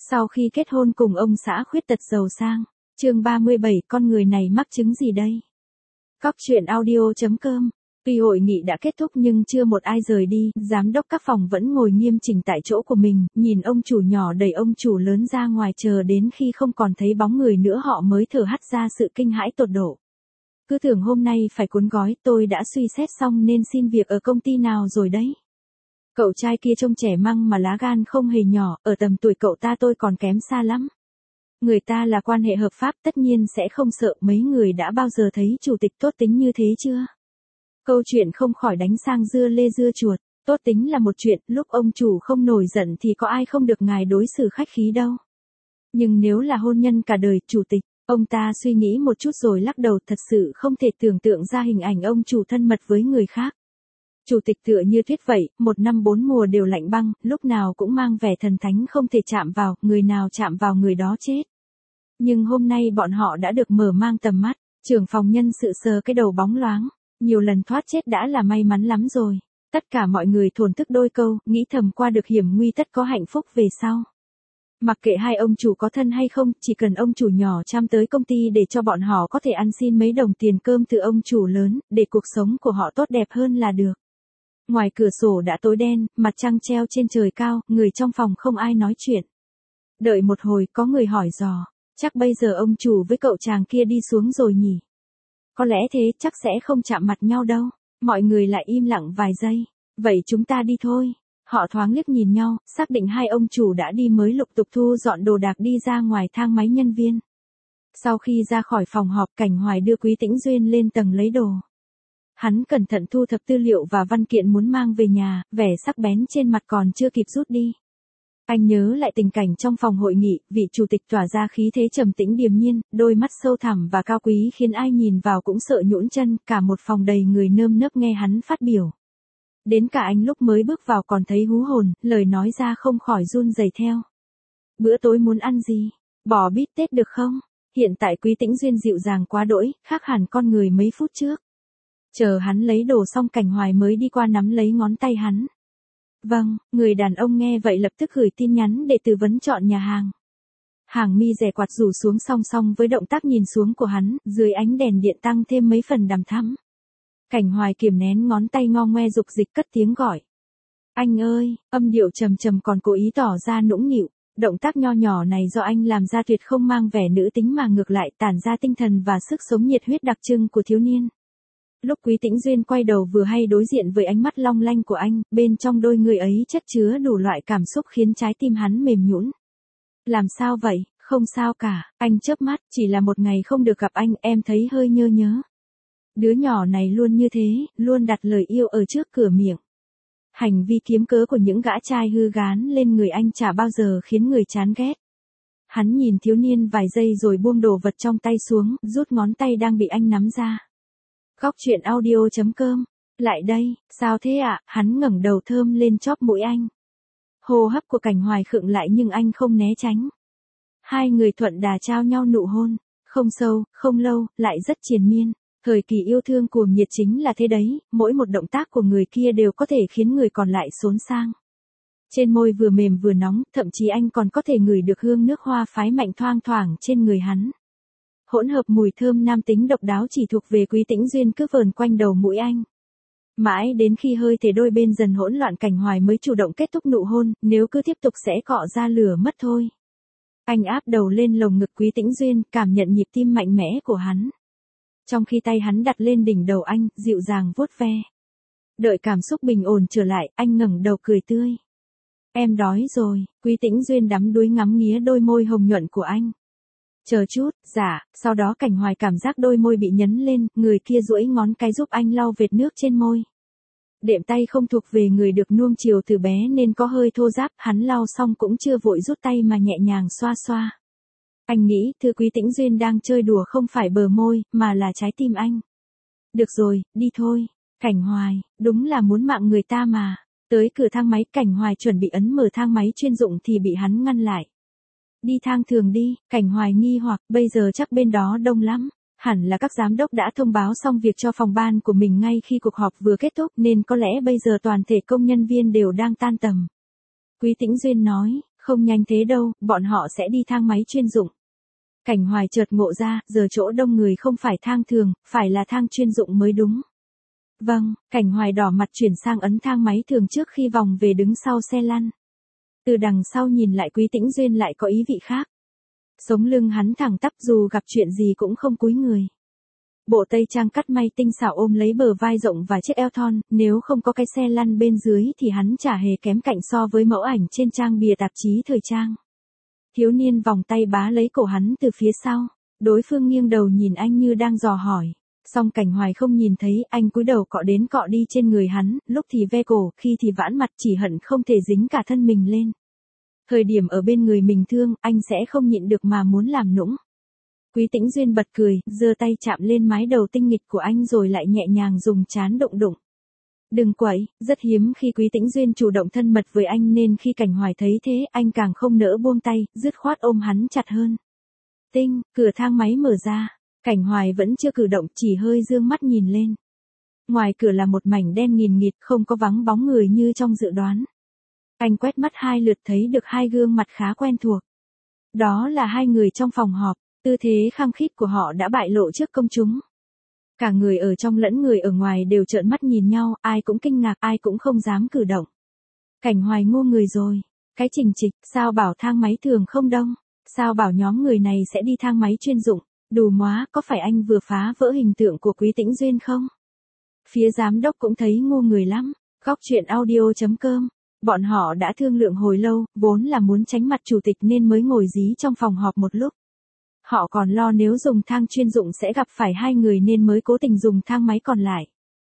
Sau khi kết hôn cùng ông xã khuyết tật giàu sang, chương 37 con người này mắc chứng gì đây? Cóc truyện audio.com. Tuy hội nghị đã kết thúc nhưng chưa một ai rời đi, giám đốc các phòng vẫn ngồi nghiêm chỉnh tại chỗ của mình, nhìn ông chủ nhỏ đẩy ông chủ lớn ra ngoài chờ đến khi không còn thấy bóng người nữa họ mới thở hắt ra sự kinh hãi tột độ. Cứ tưởng hôm nay phải cuốn gói, tôi đã suy xét xong nên xin việc ở công ty nào rồi đấy. Cậu trai kia trông trẻ măng mà lá gan không hề nhỏ, ở tầm tuổi cậu ta tôi còn kém xa lắm. Người ta là quan hệ hợp pháp tất nhiên sẽ không sợ, mấy người đã bao giờ thấy chủ tịch tốt tính như thế chưa? Câu chuyện không khỏi đánh sang dưa lê dưa chuột, tốt tính là một chuyện, lúc ông chủ không nổi giận thì có ai không được ngài đối xử khách khí đâu. Nhưng nếu là hôn nhân cả đời, chủ tịch, ông ta suy nghĩ một chút rồi lắc đầu, thật sự không thể tưởng tượng ra hình ảnh ông chủ thân mật với người khác. Chủ tịch tựa như thuyết vậy, một năm bốn mùa đều lạnh băng, lúc nào cũng mang vẻ thần thánh không thể chạm vào, người nào chạm vào người đó chết. Nhưng hôm nay bọn họ đã được mở mang tầm mắt, trưởng phòng nhân sự sờ cái đầu bóng loáng, nhiều lần thoát chết đã là may mắn lắm rồi. Tất cả mọi người thổn thức đôi câu, nghĩ thầm qua được hiểm nguy tất có hạnh phúc về sau. Mặc kệ hai ông chủ có thân hay không, chỉ cần ông chủ nhỏ chăm tới công ty để cho bọn họ có thể ăn xin mấy đồng tiền cơm từ ông chủ lớn, để cuộc sống của họ tốt đẹp hơn là được. Ngoài cửa sổ đã tối đen, mặt trăng treo trên trời cao, người trong phòng không ai nói chuyện. Đợi một hồi có người hỏi dò, chắc bây giờ ông chủ với cậu chàng kia đi xuống rồi nhỉ? Có lẽ thế, chắc sẽ không chạm mặt nhau đâu. Mọi người lại im lặng vài giây. Vậy chúng ta đi thôi. Họ thoáng liếc nhìn nhau, xác định hai ông chủ đã đi mới lục tục thu dọn đồ đạc đi ra ngoài thang máy nhân viên. Sau khi ra khỏi phòng họp, Cảnh Hoài đưa Quý Tĩnh Duyên lên tầng lấy đồ. Hắn cẩn thận thu thập tư liệu và văn kiện muốn mang về nhà, vẻ sắc bén trên mặt còn chưa kịp rút đi. Anh nhớ lại tình cảnh trong phòng hội nghị, vị chủ tịch tỏa ra khí thế trầm tĩnh điềm nhiên, đôi mắt sâu thẳm và cao quý khiến ai nhìn vào cũng sợ nhũn chân, cả một phòng đầy người nơm nớp nghe hắn phát biểu. Đến cả anh lúc mới bước vào còn thấy hú hồn, lời nói ra không khỏi run rẩy theo. Bữa tối muốn ăn gì? Bò bít tết được không? Hiện tại Quý Tĩnh Duyên dịu dàng quá đỗi, khác hẳn con người mấy phút trước. Chờ hắn lấy đồ xong, Cảnh Hoài mới đi qua nắm lấy ngón tay hắn. Vâng, người đàn ông nghe vậy lập tức gửi tin nhắn để tư vấn chọn nhà hàng. Hàng mi rẻ quạt rủ xuống song song với động tác nhìn xuống của hắn, dưới ánh đèn điện tăng thêm mấy phần đằm thắm. Cảnh Hoài kiềm nén ngón tay ngo ngoe dục dịch cất tiếng gọi. Anh ơi, âm điệu trầm trầm còn cố ý tỏ ra nũng nịu. Động tác nho nhỏ này do anh làm ra tuyệt không mang vẻ nữ tính mà ngược lại tản ra tinh thần và sức sống nhiệt huyết đặc trưng của thiếu niên. Lúc Quý Tĩnh Duyên quay đầu vừa hay đối diện với ánh mắt long lanh của anh, bên trong đôi người ấy chất chứa đủ loại cảm xúc khiến trái tim hắn mềm nhũn. Làm sao vậy? Không sao cả, anh chớp mắt, chỉ là một ngày không được gặp anh, em thấy hơi nhớ nhớ. Đứa nhỏ này luôn như thế, luôn đặt lời yêu ở trước cửa miệng. Hành vi kiếm cớ của những gã trai hư gán lên người anh chả bao giờ khiến người chán ghét. Hắn nhìn thiếu niên vài giây rồi buông đồ vật trong tay xuống, rút ngón tay đang bị anh nắm ra. Cóc truyện audio.com. Lại đây, sao thế ạ? Hắn ngẩng đầu thơm lên chóp mũi anh. Hô hấp của Cảnh Hoài khựng lại nhưng anh không né tránh. Hai người thuận đà trao nhau nụ hôn, không sâu, không lâu, lại rất triền miên. Thời kỳ yêu thương cuồng nhiệt chính là thế đấy, mỗi một động tác của người kia đều có thể khiến người còn lại xốn sang. Trên môi vừa mềm vừa nóng, thậm chí anh còn có thể ngửi được hương nước hoa phái mạnh thoang thoảng trên người hắn. Hỗn hợp mùi thơm nam tính độc đáo chỉ thuộc về Quý Tĩnh Duyên cứ vờn quanh đầu mũi anh. Mãi đến khi hơi thể đôi bên dần hỗn loạn, Cảnh Hoài mới chủ động kết thúc nụ hôn, nếu cứ tiếp tục sẽ cọ ra lửa mất thôi. Anh áp đầu lên lồng ngực Quý Tĩnh Duyên, cảm nhận nhịp tim mạnh mẽ của hắn. Trong khi tay hắn đặt lên đỉnh đầu anh, dịu dàng vuốt ve. Đợi cảm xúc bình ổn trở lại, anh ngẩng đầu cười tươi. Em đói rồi, Quý Tĩnh Duyên đắm đuối ngắm nghía đôi môi hồng nhuận của anh. Chờ chút, dạ, sau đó Cảnh Hoài cảm giác đôi môi bị nhấn lên, người kia duỗi ngón cái giúp anh lau vệt nước trên môi. Đệm tay không thuộc về người được nuông chiều từ bé nên có hơi thô ráp, hắn lau xong cũng chưa vội rút tay mà nhẹ nhàng xoa xoa. Anh nghĩ, thư Quý Tĩnh Duyên đang chơi đùa không phải bờ môi, mà là trái tim anh. Được rồi, đi thôi. Cảnh Hoài, đúng là muốn mạng người ta mà. Tới cửa thang máy, Cảnh Hoài chuẩn bị ấn mở thang máy chuyên dụng thì bị hắn ngăn lại. Đi thang thường đi, Cảnh Hoài nghi hoặc, bây giờ chắc bên đó đông lắm. Hẳn là các giám đốc đã thông báo xong việc cho phòng ban của mình ngay khi cuộc họp vừa kết thúc nên có lẽ bây giờ toàn thể công nhân viên đều đang tan tầm. Quý Tĩnh Duyên nói, Không nhanh thế đâu, bọn họ sẽ đi thang máy chuyên dụng. Cảnh Hoài chợt ngộ ra, giờ chỗ đông người không phải thang thường, phải là thang chuyên dụng mới đúng. Vâng, Cảnh Hoài đỏ mặt chuyển sang ấn thang máy thường trước khi vòng về đứng sau xe lăn. Từ đằng sau nhìn lại Quý Tĩnh Duyên lại có ý vị khác. Sống lưng hắn thẳng tắp dù gặp chuyện gì cũng không cúi người. Bộ tây trang cắt may tinh xảo ôm lấy bờ vai rộng và chiếc eo thon, nếu không có cái xe lăn bên dưới thì hắn chả hề kém cạnh so với mẫu ảnh trên trang bìa tạp chí thời trang. Thiếu niên vòng tay bá lấy cổ hắn từ phía sau, đối phương nghiêng đầu nhìn anh như đang dò hỏi. Song Cảnh Hoài không nhìn thấy, anh cúi đầu cọ đến cọ đi trên người hắn, lúc thì ve cổ, khi thì vãn mặt, chỉ hận không thể dính cả thân mình lên. Thời điểm ở bên người mình thương, anh sẽ không nhịn được mà muốn làm nũng. Quý Tĩnh Duyên bật cười, giơ tay chạm lên mái đầu tinh nghịch của anh rồi lại nhẹ nhàng dùng trán đụng đụng. Đừng quậy, rất hiếm khi Quý Tĩnh Duyên chủ động thân mật với anh nên khi Cảnh Hoài thấy thế, anh càng không nỡ buông tay, dứt khoát ôm hắn chặt hơn. Tinh, cửa thang máy mở ra. Cảnh Hoài vẫn chưa cử động, chỉ hơi dương mắt nhìn lên. Ngoài cửa là một mảnh đen nghìn nghịt, không có vắng bóng người như trong dự đoán. Anh quét mắt 2 lượt thấy được 2 gương mặt khá quen thuộc. Đó là 2 người trong phòng họp, tư thế khăng khít của họ đã bại lộ trước công chúng. Cả người ở trong lẫn người ở ngoài đều trợn mắt nhìn nhau, ai cũng kinh ngạc, ai cũng không dám cử động. Cảnh Hoài ngu người rồi. Cái trình trịch, sao bảo thang máy thường không đông? Sao bảo nhóm người này sẽ đi thang máy chuyên dụng? Đù móa, có phải anh vừa phá vỡ hình tượng của Quý Tĩnh Duyên không? Phía giám đốc cũng thấy ngu người lắm. Góc chuyện audio.com. Bọn họ đã thương lượng hồi lâu, vốn là muốn tránh mặt chủ tịch nên mới ngồi dí trong phòng họp một lúc. Họ còn lo nếu dùng thang chuyên dụng sẽ gặp phải 2 người nên mới cố tình dùng thang máy còn lại.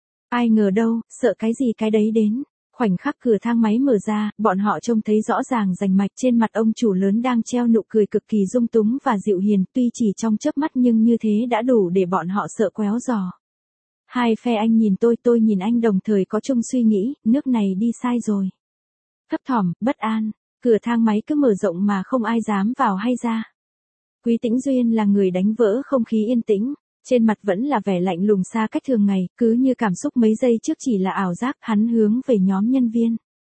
Ai ngờ đâu, sợ cái gì cái đấy đến. Khoảnh khắc cửa thang máy mở ra, bọn họ trông thấy rõ ràng rành mạch trên mặt ông chủ lớn đang treo nụ cười cực kỳ dung túng và dịu hiền, tuy chỉ trong chớp mắt nhưng như thế đã đủ để bọn họ sợ quéo giò. Hai phe anh nhìn tôi nhìn anh đồng thời có chung suy nghĩ, nước này đi sai rồi. Thấp thỏm, bất an, cửa thang máy cứ mở rộng mà không ai dám vào hay ra. Quý Tĩnh Duyên là người đánh vỡ không khí yên tĩnh. Trên mặt vẫn là vẻ lạnh lùng xa cách thường ngày, cứ như cảm xúc mấy giây trước chỉ là ảo giác, hắn hướng về nhóm nhân viên.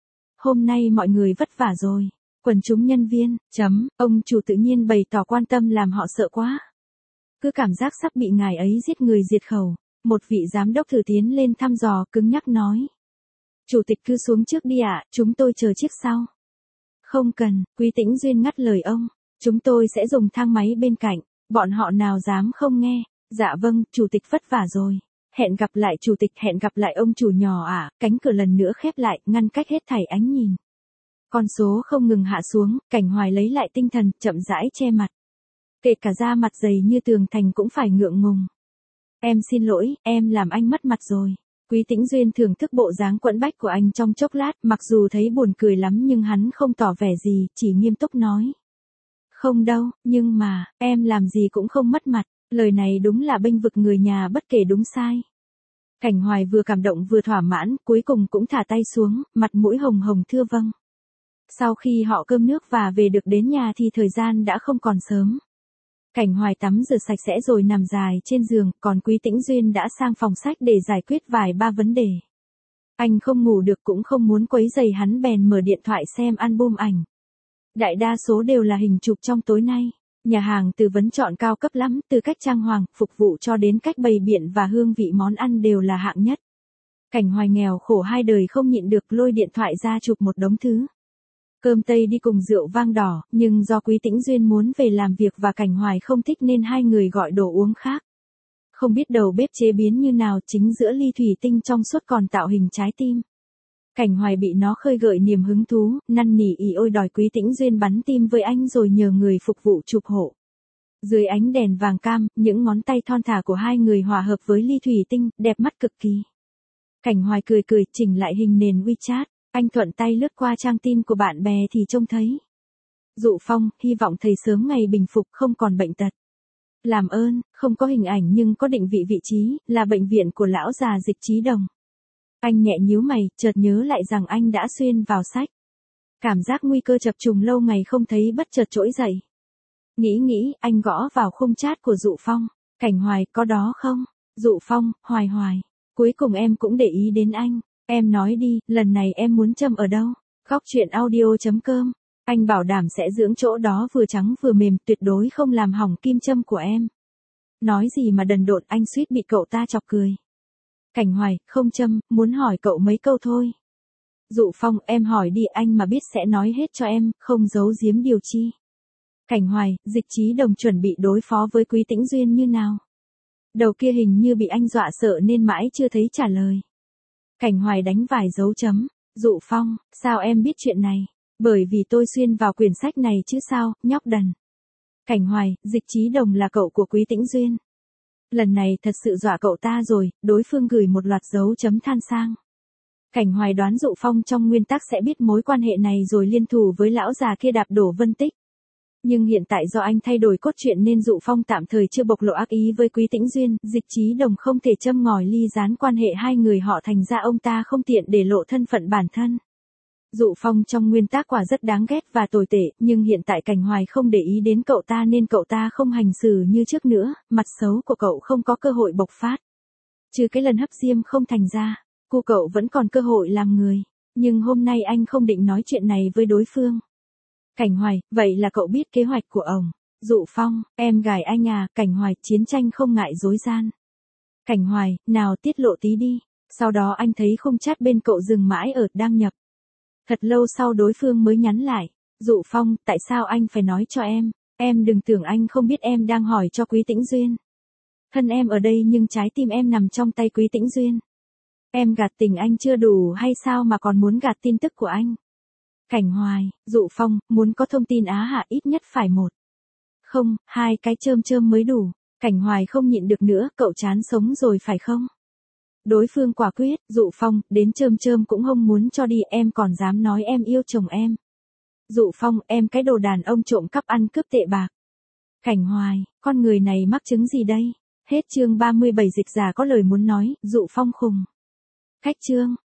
Hôm nay mọi người vất vả rồi. Quần chúng nhân viên, ông chủ tự nhiên bày tỏ quan tâm làm họ sợ quá. Cứ cảm giác sắp bị ngài ấy giết người diệt khẩu. Một vị giám đốc thử tiến lên thăm dò cứng nhắc nói. Chủ tịch cứ xuống trước đi ạ, chúng tôi chờ chiếc sau. Không cần, Quý Tĩnh Duyên ngắt lời ông. Chúng tôi sẽ dùng thang máy bên cạnh, bọn họ nào dám không nghe. Dạ vâng, chủ tịch vất vả rồi. Hẹn gặp lại chủ tịch, hẹn gặp lại ông chủ nhỏ ạ. Cánh cửa lần nữa khép lại, ngăn cách hết thảy ánh nhìn. Con số không ngừng hạ xuống, Cảnh Hoài lấy lại tinh thần, chậm rãi che mặt. Kể cả da mặt dày như tường thành cũng phải ngượng ngùng. Em xin lỗi, em làm anh mất mặt rồi. Quý Tĩnh Duyên thưởng thức bộ dáng quẫn bách của anh trong chốc lát, mặc dù thấy buồn cười lắm nhưng hắn không tỏ vẻ gì, chỉ nghiêm túc nói. Không đâu, nhưng mà, em làm gì cũng không mất mặt. Lời này đúng là bênh vực người nhà bất kể đúng sai. Cảnh Hoài vừa cảm động vừa thỏa mãn, cuối cùng cũng thả tay xuống, mặt mũi hồng hồng thưa vâng. Sau khi họ cơm nước và về được đến nhà thì thời gian đã không còn sớm. Cảnh Hoài tắm rửa sạch sẽ rồi nằm dài trên giường, còn Quý Tĩnh Duyên đã sang phòng sách để giải quyết vài ba vấn đề. Anh không ngủ được cũng không muốn quấy rầy hắn bèn mở điện thoại xem album ảnh. Đại đa số đều là hình chụp trong tối nay. Nhà hàng tư vấn chọn cao cấp lắm, từ cách trang hoàng, phục vụ cho đến cách bày biện và hương vị món ăn đều là hạng nhất. Cảnh Hoài nghèo khổ 2 đời không nhịn được lôi điện thoại ra chụp một đống thứ. Cơm tây đi cùng rượu vang đỏ, nhưng do Quý Tĩnh Duyên muốn về làm việc và Cảnh Hoài không thích nên 2 người gọi đồ uống khác. Không biết đầu bếp chế biến như nào, chính giữa ly thủy tinh trong suốt còn tạo hình trái tim. Cảnh Hoài bị nó khơi gợi niềm hứng thú, năn nỉ ỉ ôi đòi Quý Tĩnh Duyên bắn tim với anh rồi nhờ người phục vụ chụp hộ. Dưới ánh đèn vàng cam, những ngón tay thon thả của 2 người hòa hợp với ly thủy tinh, đẹp mắt cực kỳ. Cảnh Hoài cười cười chỉnh lại hình nền WeChat, anh thuận tay lướt qua trang tin của bạn bè thì trông thấy. Dụ Phong, hy vọng thầy sớm ngày bình phục không còn bệnh tật. Làm ơn, không có hình ảnh nhưng có định vị vị trí, là bệnh viện của lão già Dịch Trí Đồng. Anh nhẹ nhíu mày, chợt nhớ lại rằng anh đã xuyên vào sách. Cảm giác nguy cơ chập trùng lâu ngày không thấy bất chợt trỗi dậy. Nghĩ, anh gõ vào khung chat của Dụ Phong. Cảnh Hoài, có đó không? Dụ Phong, Hoài. Cuối cùng em cũng để ý đến anh. Em nói đi, lần này em muốn châm ở đâu? Góc chuyện audio.com Anh bảo đảm sẽ dưỡng chỗ đó vừa trắng vừa mềm, tuyệt đối không làm hỏng kim châm của em. Nói gì mà đần độn, anh suýt bị cậu ta chọc cười. Cảnh Hoài, không châm, muốn hỏi cậu mấy câu thôi. Dụ Phong, em hỏi đi, anh mà biết sẽ nói hết cho em, không giấu giếm điều chi. Cảnh Hoài, Dịch Chí Đồng chuẩn bị đối phó với Quý Tĩnh Duyên như nào? Đầu kia hình như bị anh dọa sợ nên mãi chưa thấy trả lời. Cảnh Hoài đánh vài dấu chấm. Dụ Phong, sao em biết chuyện này? Bởi vì tôi xuyên vào quyển sách này chứ sao, nhóc đần. Cảnh Hoài, Dịch Chí Đồng là cậu của Quý Tĩnh Duyên. Lần này thật sự dọa cậu ta rồi, đối phương gửi một loạt dấu chấm than sang. Cảnh Hoài đoán Dụ Phong trong nguyên tắc sẽ biết mối quan hệ này rồi liên thủ với lão già kia đạp đổ Vân Tích. Nhưng hiện tại do anh thay đổi cốt truyện nên Dụ Phong tạm thời chưa bộc lộ ác ý với Quý Tĩnh Duyên, Dịch Chí Đồng không thể châm ngòi ly gián quan hệ hai người họ, thành ra ông ta không tiện để lộ thân phận bản thân. Dụ Phong trong nguyên tắc quả rất đáng ghét và tồi tệ, nhưng hiện tại Cảnh Hoài không để ý đến cậu ta nên cậu ta không hành xử như trước nữa, mặt xấu của cậu không có cơ hội bộc phát. Trừ cái lần hấp diêm không thành ra, cô cậu vẫn còn cơ hội làm người, nhưng hôm nay anh không định nói chuyện này với đối phương. Cảnh Hoài, vậy là cậu biết kế hoạch của ổng. Dụ Phong, em gài anh à, Cảnh Hoài, chiến tranh không ngại dối gian. Cảnh Hoài, nào tiết lộ tí đi. Sau đó anh thấy khung chat bên cậu dừng mãi ở đăng nhập. Thật lâu sau đối phương mới nhắn lại. Dụ Phong, tại sao anh phải nói cho em đừng tưởng anh không biết em đang hỏi cho Quý Tĩnh Duyên. Thân em ở đây nhưng trái tim em nằm trong tay Quý Tĩnh Duyên. Em gạt tình anh chưa đủ hay sao mà còn muốn gạt tin tức của anh? Cảnh Hoài, Dụ Phong, muốn có thông tin Á Hạ ít nhất phải 1. Không, 2 cái chơm mới đủ. Cảnh Hoài không nhịn được nữa, cậu chán sống rồi phải không? Đối phương quả quyết, Dụ Phong, đến chơm cũng không muốn cho đi, em còn dám nói em yêu chồng em. Dụ Phong, em cái đồ đàn ông trộm cắp ăn cướp tệ bạc. Cảnh Hoài, con người này mắc chứng gì đây? Hết chương 37. Dịch Giả có lời muốn nói, Dụ Phong khùng. Cách chương.